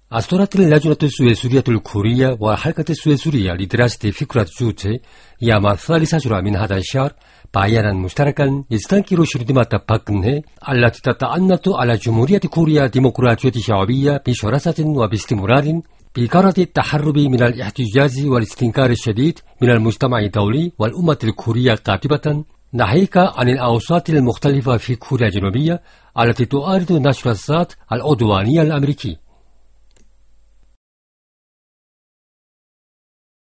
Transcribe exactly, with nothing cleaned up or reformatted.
أصدرت اللجنة السويسرية الكورية وحركة السويسرية لدراسة فكرة جوتي يوم الثالث عشر من هذا الشهر بيانا مشتركا يستنكر شرذمة باك كون هي التي تتعنت على جمهورية كوريا الديمقراطية الشعبية بشراسة وباستمرار بغرض التحرب من الاحتجاج والاستنكار الشديد من المجتمع الدولي والأمة الكورية قاطبة ناهيك عن الأوساط المختلفة في كوريا الجنوبية التي تعارض نشر الذات العدواني الأمريكي.